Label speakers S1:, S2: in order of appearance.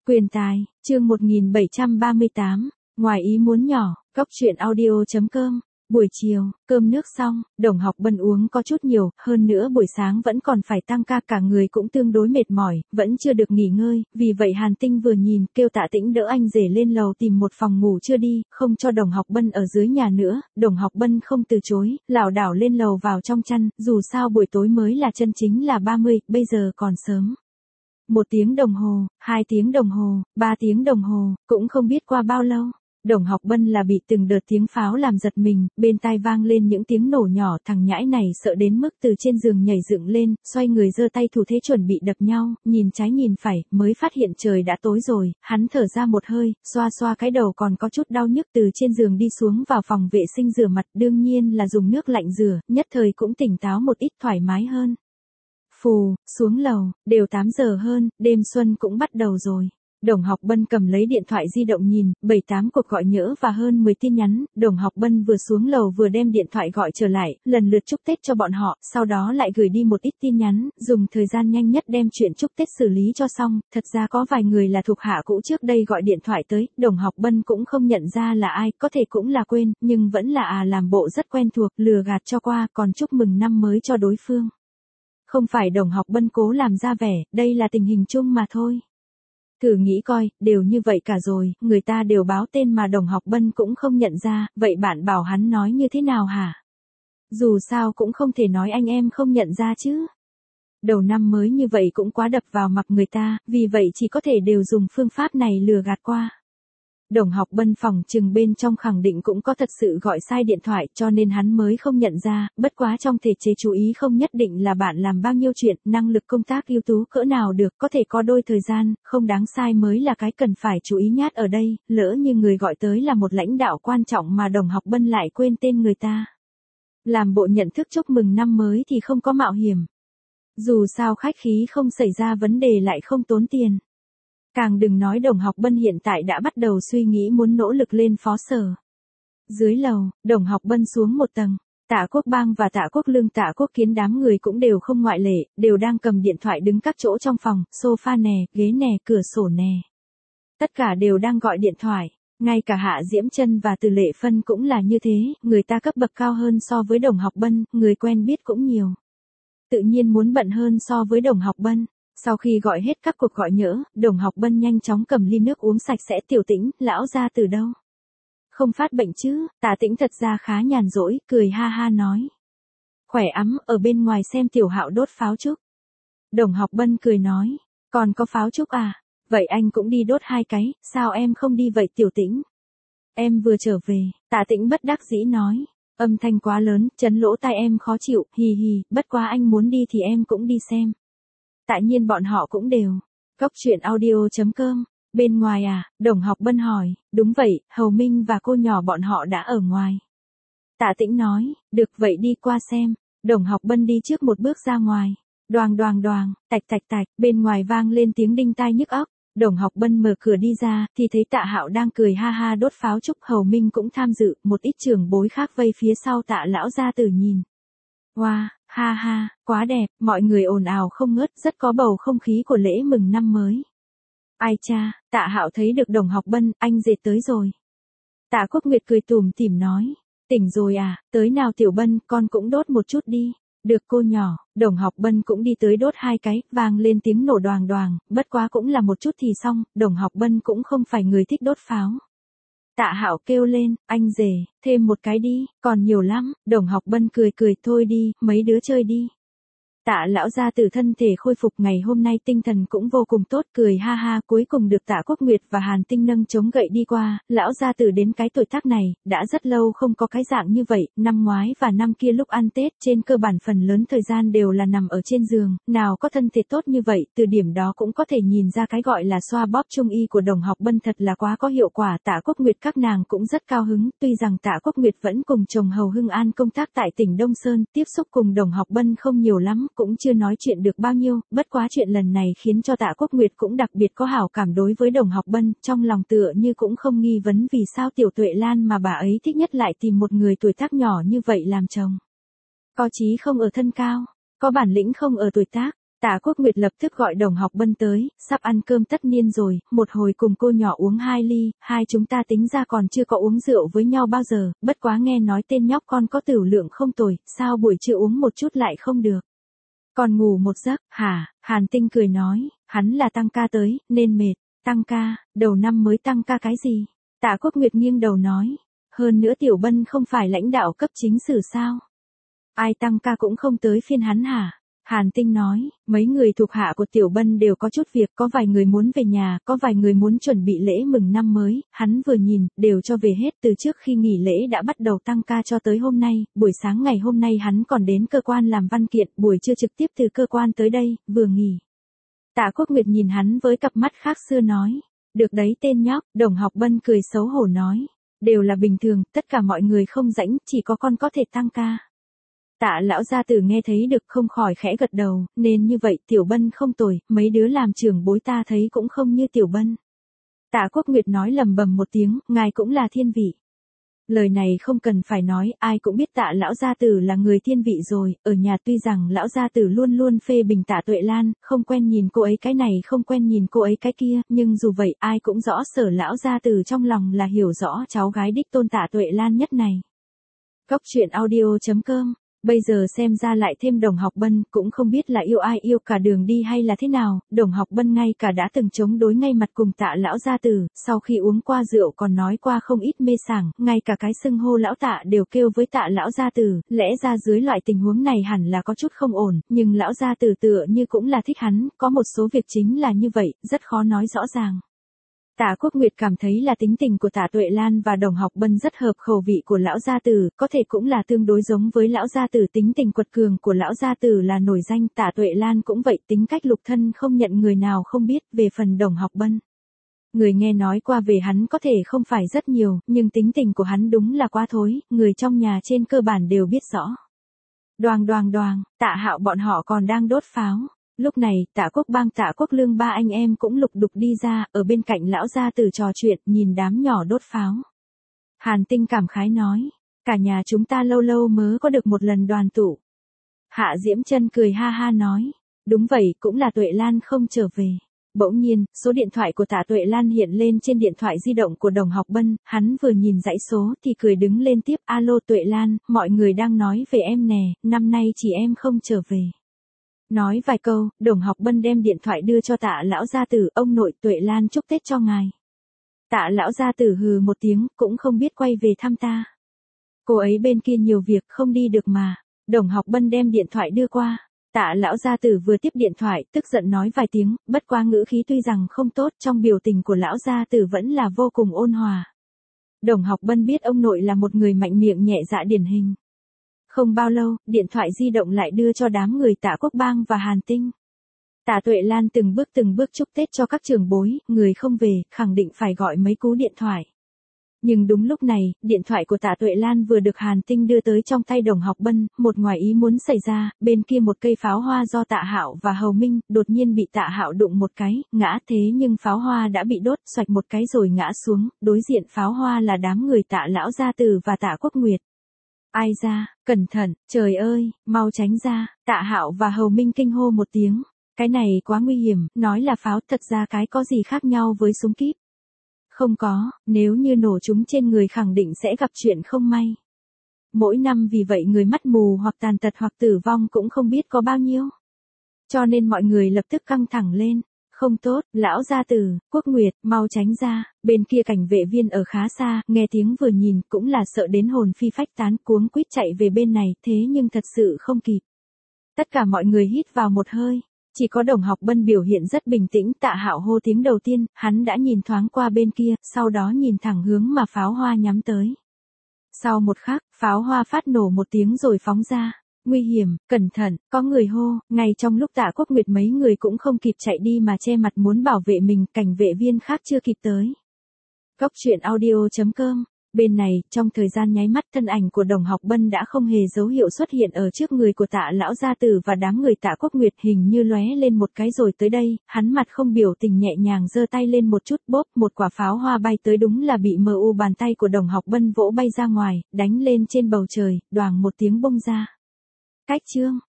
S1: Quyền tài, chương 1738, ngoài ý muốn nhỏ, góc truyện audio.com. Buổi chiều, cơm nước xong, Đồng Học Bân uống có chút nhiều, hơn nữa buổi sáng vẫn còn phải tăng ca, cả người cũng tương đối mệt mỏi, vẫn chưa được nghỉ ngơi, vì vậy Hàn Tinh vừa nhìn, kêu Tạ Tĩnh đỡ anh rể lên lầu tìm một phòng ngủ chưa đi, không cho Đồng Học Bân ở dưới nhà nữa. Đồng Học Bân không từ chối, lảo đảo lên lầu vào trong chăn, dù sao buổi tối mới là chân chính là 30, bây giờ còn sớm. 1 tiếng đồng hồ, 2 tiếng đồng hồ, 3 tiếng đồng hồ, cũng không biết qua bao lâu. Đồng Học Bân là bị từng đợt tiếng pháo làm giật mình, bên tai vang lên những tiếng nổ nhỏ, thằng nhãi này sợ đến mức từ trên giường nhảy dựng lên, xoay người giơ tay thủ thế chuẩn bị đập nhau, nhìn trái nhìn phải, mới phát hiện trời đã tối rồi, hắn thở ra một hơi, xoa xoa cái đầu còn có chút đau nhức, từ trên giường đi xuống vào phòng vệ sinh rửa mặt, đương nhiên là dùng nước lạnh rửa, nhất thời cũng tỉnh táo một ít, thoải mái hơn. Phù, xuống lầu, đều 8 giờ hơn, đêm xuân cũng bắt đầu rồi. Đồng Học Bân cầm lấy điện thoại di động nhìn, 7-8 cuộc gọi nhỡ và hơn 10 tin nhắn, Đồng Học Bân vừa xuống lầu vừa đem điện thoại gọi trở lại, lần lượt chúc Tết cho bọn họ, sau đó lại gửi đi một ít tin nhắn, dùng thời gian nhanh nhất đem chuyện chúc Tết xử lý cho xong. Thật ra có vài người là thuộc hạ cũ trước đây gọi điện thoại tới, Đồng Học Bân cũng không nhận ra là ai, có thể cũng là quên, nhưng vẫn là làm bộ rất quen thuộc, lừa gạt cho qua, còn chúc mừng năm mới cho đối phương. Không phải Đồng Học Bân cố làm ra vẻ, đây là tình hình chung mà thôi. Thử nghĩ coi, đều như vậy cả rồi, người ta đều báo tên mà Đồng Học Bân cũng không nhận ra, vậy bạn bảo hắn nói như thế nào hả? Dù sao cũng không thể nói anh em không nhận ra chứ. Đầu năm mới như vậy cũng quá đập vào mặt người ta, vì vậy chỉ có thể đều dùng phương pháp này lừa gạt qua. Đồng Học Bân phòng chừng bên trong khẳng định cũng có thật sự gọi sai điện thoại, cho nên hắn mới không nhận ra, bất quá trong thể chế chú ý không nhất định là bạn làm bao nhiêu chuyện, năng lực công tác ưu tú cỡ nào được, có thể có đôi thời gian, không đáng sai mới là cái cần phải chú ý nhát ở đây, lỡ như người gọi tới là một lãnh đạo quan trọng mà Đồng Học Bân lại quên tên người ta. Làm bộ nhận thức chúc mừng năm mới thì không có mạo hiểm. Dù sao khách khí không xảy ra vấn đề lại không tốn tiền. Càng đừng nói Đồng Học Bân hiện tại đã bắt đầu suy nghĩ muốn nỗ lực lên phó sở. Dưới lầu, Đồng Học Bân xuống một tầng. Tạ Quốc Bang và Tạ Quốc Lương, Tạ Quốc Kiến đám người cũng đều không ngoại lệ, đều đang cầm điện thoại đứng các chỗ trong phòng, sofa nè, ghế nè, cửa sổ nè. Tất cả đều đang gọi điện thoại. Ngay cả Hạ Diễm Chân và Từ Lệ Phân cũng là như thế, người ta cấp bậc cao hơn so với Đồng Học Bân, người quen biết cũng nhiều. Tự nhiên muốn bận hơn so với Đồng Học Bân. Sau khi gọi hết các cuộc gọi nhỡ, Đồng Học Bân nhanh chóng cầm ly nước uống sạch sẽ. Tiểu Tĩnh, lão gia từ đâu? Không phát bệnh chứ? Tạ Tĩnh thật ra khá nhàn rỗi, cười ha ha nói. Khỏe ấm, ở bên ngoài xem Tiểu Hạo đốt pháo trúc. Đồng Học Bân cười nói, còn có pháo trúc à? Vậy anh cũng đi đốt 2 cái, sao em không đi vậy Tiểu Tĩnh? Em vừa trở về, Tạ Tĩnh bất đắc dĩ nói. Âm thanh quá lớn, chấn lỗ tai em khó chịu, hì hì, bất quá anh muốn đi thì em cũng đi xem. Tại nhiên bọn họ cũng đều. Góc truyện audio.com. Bên ngoài à? Đồng Học Bân hỏi. Đúng vậy, Hầu Minh và cô nhỏ bọn họ đã ở ngoài. Tạ Tĩnh nói. Được vậy đi qua xem. Đồng Học Bân đi trước một bước ra ngoài. Đoàng đoàng đoàng, tạch tạch tạch, bên ngoài vang lên tiếng đinh tai nhức óc. Đồng Học Bân mở cửa đi ra, thì thấy Tạ Hạo đang cười ha ha đốt pháo trúc. Hầu Minh cũng tham dự, một ít trưởng bối khác vây phía sau Tạ lão gia tử nhìn. Wow, ha ha, quá đẹp, mọi người ồn ào không ngớt, rất có bầu không khí của lễ mừng năm mới. Ai cha, Tạ Hạo thấy được Đồng Học Bân, anh dệt tới rồi. Tạ Quốc Nguyệt cười tủm tỉm nói, tỉnh rồi à, tới nào Tiểu Bân, con cũng đốt một chút đi. Được cô nhỏ, Đồng Học Bân cũng đi tới đốt 2 cái, vang lên tiếng nổ đoàng đoàng, bất quá cũng là một chút thì xong, Đồng Học Bân cũng không phải người thích đốt pháo. Tạ Hạo kêu lên, anh rể, thêm một cái đi, còn nhiều lắm. Đồng Học Bân cười cười, thôi đi, mấy đứa chơi đi. Tạ lão gia tử thân thể khôi phục, ngày hôm nay tinh thần cũng vô cùng tốt, cười ha ha. Cuối cùng được Tạ Quốc Nguyệt và Hàn Tinh nâng chống gậy đi qua. Lão gia tử đến cái tuổi tác này, đã rất lâu không có cái dạng như vậy. Năm ngoái và năm kia lúc ăn Tết, trên cơ bản phần lớn thời gian đều là nằm ở trên giường, nào có thân thể tốt như vậy. Từ điểm đó cũng có thể nhìn ra cái gọi là xoa bóp trung y của Đồng Học Bân thật là quá có hiệu quả. Tạ Quốc Nguyệt các nàng cũng rất cao hứng, tuy rằng Tạ Quốc Nguyệt vẫn cùng chồng Hầu Hưng An công tác tại tỉnh Đông Sơn, tiếp xúc cùng Đồng Học Bân không nhiều lắm, cũng chưa nói chuyện được bao nhiêu, bất quá chuyện lần này khiến cho Tạ Quốc Nguyệt cũng đặc biệt có hảo cảm đối với Đồng Học Bân, trong lòng tựa như cũng không nghi vấn vì sao Tiểu Tuệ Lan mà bà ấy thích nhất lại tìm một người tuổi tác nhỏ như vậy làm chồng. Có chí không ở thân cao, có bản lĩnh không ở tuổi tác, Tạ Quốc Nguyệt lập tức gọi Đồng Học Bân tới, sắp ăn cơm tất niên rồi, một hồi cùng cô nhỏ uống 2 ly, hai chúng ta tính ra còn chưa có uống rượu với nhau bao giờ, bất quá nghe nói tên nhóc con có tửu lượng không tồi, sao buổi trưa uống một chút lại không được. Còn ngủ một giấc, hả? Hàn Tinh cười nói, hắn là tăng ca tới, nên mệt. Tăng ca, đầu năm mới tăng ca cái gì? Tạ Quốc Nguyệt nghiêng đầu nói, hơn nữa Tiểu Bân không phải lãnh đạo cấp chính sử sao? Ai tăng ca cũng không tới phiên hắn hả? Hàn Tinh nói, mấy người thuộc hạ của Tiểu Bân đều có chút việc, có vài người muốn về nhà, có vài người muốn chuẩn bị lễ mừng năm mới, hắn vừa nhìn, đều cho về hết từ trước khi nghỉ lễ đã bắt đầu tăng ca cho tới hôm nay, buổi sáng ngày hôm nay hắn còn đến cơ quan làm văn kiện, buổi trưa trực tiếp từ cơ quan tới đây, vừa nghỉ. Tạ Quốc Nguyệt nhìn hắn với cặp mắt khác xưa nói, được đấy tên nhóc, Đồng Học Bân cười xấu hổ nói, đều là bình thường, tất cả mọi người không rảnh, chỉ có con có thể tăng ca. Tạ lão gia tử nghe thấy được không khỏi khẽ gật đầu, nên như vậy Tiểu Bân không tồi, mấy đứa làm trưởng bối ta thấy cũng không như Tiểu Bân. Tạ Quốc Nguyệt nói lầm bầm một tiếng, ngài cũng là thiên vị. Lời này không cần phải nói, ai cũng biết Tạ lão gia tử là người thiên vị rồi, ở nhà tuy rằng lão gia tử luôn luôn phê bình Tạ Tuệ Lan, không quen nhìn cô ấy cái này không quen nhìn cô ấy cái kia, nhưng dù vậy ai cũng rõ Sở lão gia tử trong lòng là hiểu rõ cháu gái đích tôn Tạ Tuệ Lan nhất này. Cốc truyện audio.com. Bây giờ xem ra lại thêm Đồng Học Bân, cũng không biết là yêu ai yêu cả đường đi hay là thế nào, Đồng Học Bân ngay cả đã từng chống đối ngay mặt cùng Tạ lão gia tử, sau khi uống qua rượu còn nói qua không ít mê sảng, ngay cả cái xưng hô lão Tạ đều kêu với Tạ lão gia tử, lẽ ra dưới loại tình huống này hẳn là có chút không ổn, nhưng lão gia tử tựa như cũng là thích hắn, có một số việc chính là như vậy, rất khó nói rõ ràng. Tạ Quốc Nguyệt cảm thấy là tính tình của Tạ Tuệ Lan và Đồng Học Bân rất hợp khẩu vị của lão gia tử, có thể cũng là tương đối giống với lão gia tử, tính tình quật cường của lão gia tử là nổi danh, Tạ Tuệ Lan cũng vậy, tính cách lục thân không nhận người nào không biết, về phần Đồng Học Bân. Người nghe nói qua về hắn có thể không phải rất nhiều, nhưng tính tình của hắn đúng là quá thối, người trong nhà trên cơ bản đều biết rõ. Đoàng đoàng đoàng, Tạ Hạo bọn họ còn đang đốt pháo. Lúc này, Tạ Quốc Bang Tạ Quốc Lương ba anh em cũng lục đục đi ra, ở bên cạnh lão gia tử trò chuyện, nhìn đám nhỏ đốt pháo. Hàn Tinh cảm khái nói, cả nhà chúng ta lâu lâu mới có được một lần đoàn tụ. Hạ Diễm Chân cười ha ha nói, đúng vậy, cũng là Tuệ Lan không trở về. Bỗng nhiên, số điện thoại của Tạ Tuệ Lan hiện lên trên điện thoại di động của Đồng Học Bân, hắn vừa nhìn dãy số thì cười đứng lên tiếp, alo Tuệ Lan, mọi người đang nói về em nè, năm nay chỉ em không trở về. Nói vài câu, Đồng Học Bân đem điện thoại đưa cho Tạ lão gia tử, ông nội Tuệ Lan chúc Tết cho ngài. Tạ lão gia tử hừ một tiếng, cũng không biết quay về thăm ta. Cô ấy bên kia nhiều việc không đi được mà. Đồng Học Bân đem điện thoại đưa qua. Tạ lão gia tử vừa tiếp điện thoại, tức giận nói vài tiếng, bất quá ngữ khí tuy rằng không tốt, trong biểu tình của lão gia tử vẫn là vô cùng ôn hòa. Đồng Học Bân biết ông nội là một người mạnh miệng nhẹ dạ điển hình. Không bao lâu, điện thoại di động lại đưa cho đám người Tạ Quốc Bang và Hàn Tinh. Tạ Tuệ Lan từng bước chúc Tết cho các trưởng bối, người không về, khẳng định phải gọi mấy cú điện thoại. Nhưng đúng lúc này, điện thoại của Tạ Tuệ Lan vừa được Hàn Tinh đưa tới trong tay Đồng Học Bân, một ngoài ý muốn xảy ra, bên kia một cây pháo hoa do Tạ Hạo và Hầu Minh, đột nhiên bị Tạ Hạo đụng một cái, ngã thế nhưng pháo hoa đã bị đốt, xoạch một cái rồi ngã xuống, đối diện pháo hoa là đám người Tạ lão gia tử và Tạ Quốc Nguyệt. Ai ra, cẩn thận, trời ơi, mau tránh ra, Tạ Hạo và Hầu Minh kinh hô một tiếng. Cái này quá nguy hiểm, nói là pháo thật ra cái có gì khác nhau với súng kíp. Không có, nếu như nổ chúng trên người khẳng định sẽ gặp chuyện không may. Mỗi năm vì vậy người mắt mù hoặc tàn tật hoặc tử vong cũng không biết có bao nhiêu. Cho nên mọi người lập tức căng thẳng lên. Không tốt, lão gia tử, Quốc Nguyệt, mau tránh ra, bên kia cảnh vệ viên ở khá xa, nghe tiếng vừa nhìn, cũng là sợ đến hồn phi phách tán, cuống quýt chạy về bên này, thế nhưng thật sự không kịp. Tất cả mọi người hít vào một hơi, chỉ có Đồng Học Bân biểu hiện rất bình tĩnh, Tạ Hạo hô tiếng đầu tiên, hắn đã nhìn thoáng qua bên kia, sau đó nhìn thẳng hướng mà pháo hoa nhắm tới. Sau một khắc, pháo hoa phát nổ một tiếng rồi phóng ra. Nguy hiểm, cẩn thận, có người hô, ngay trong lúc Tạ Quốc Nguyệt mấy người cũng không kịp chạy đi mà che mặt muốn bảo vệ mình, cảnh vệ viên khác chưa kịp tới. Cốc truyện audio.com. Bên này, trong thời gian nháy mắt thân ảnh của Đồng Học Bân đã không hề dấu hiệu xuất hiện ở trước người của Tạ lão gia tử và đám người Tạ Quốc Nguyệt, hình như lóe lên một cái rồi tới đây, hắn mặt không biểu tình nhẹ nhàng giơ tay lên một chút, bốp, một quả pháo hoa bay tới, đúng là bị MU bàn tay của Đồng Học Bân vỗ bay ra ngoài, đánh lên trên bầu trời, đoàng một tiếng bung ra. Cách chương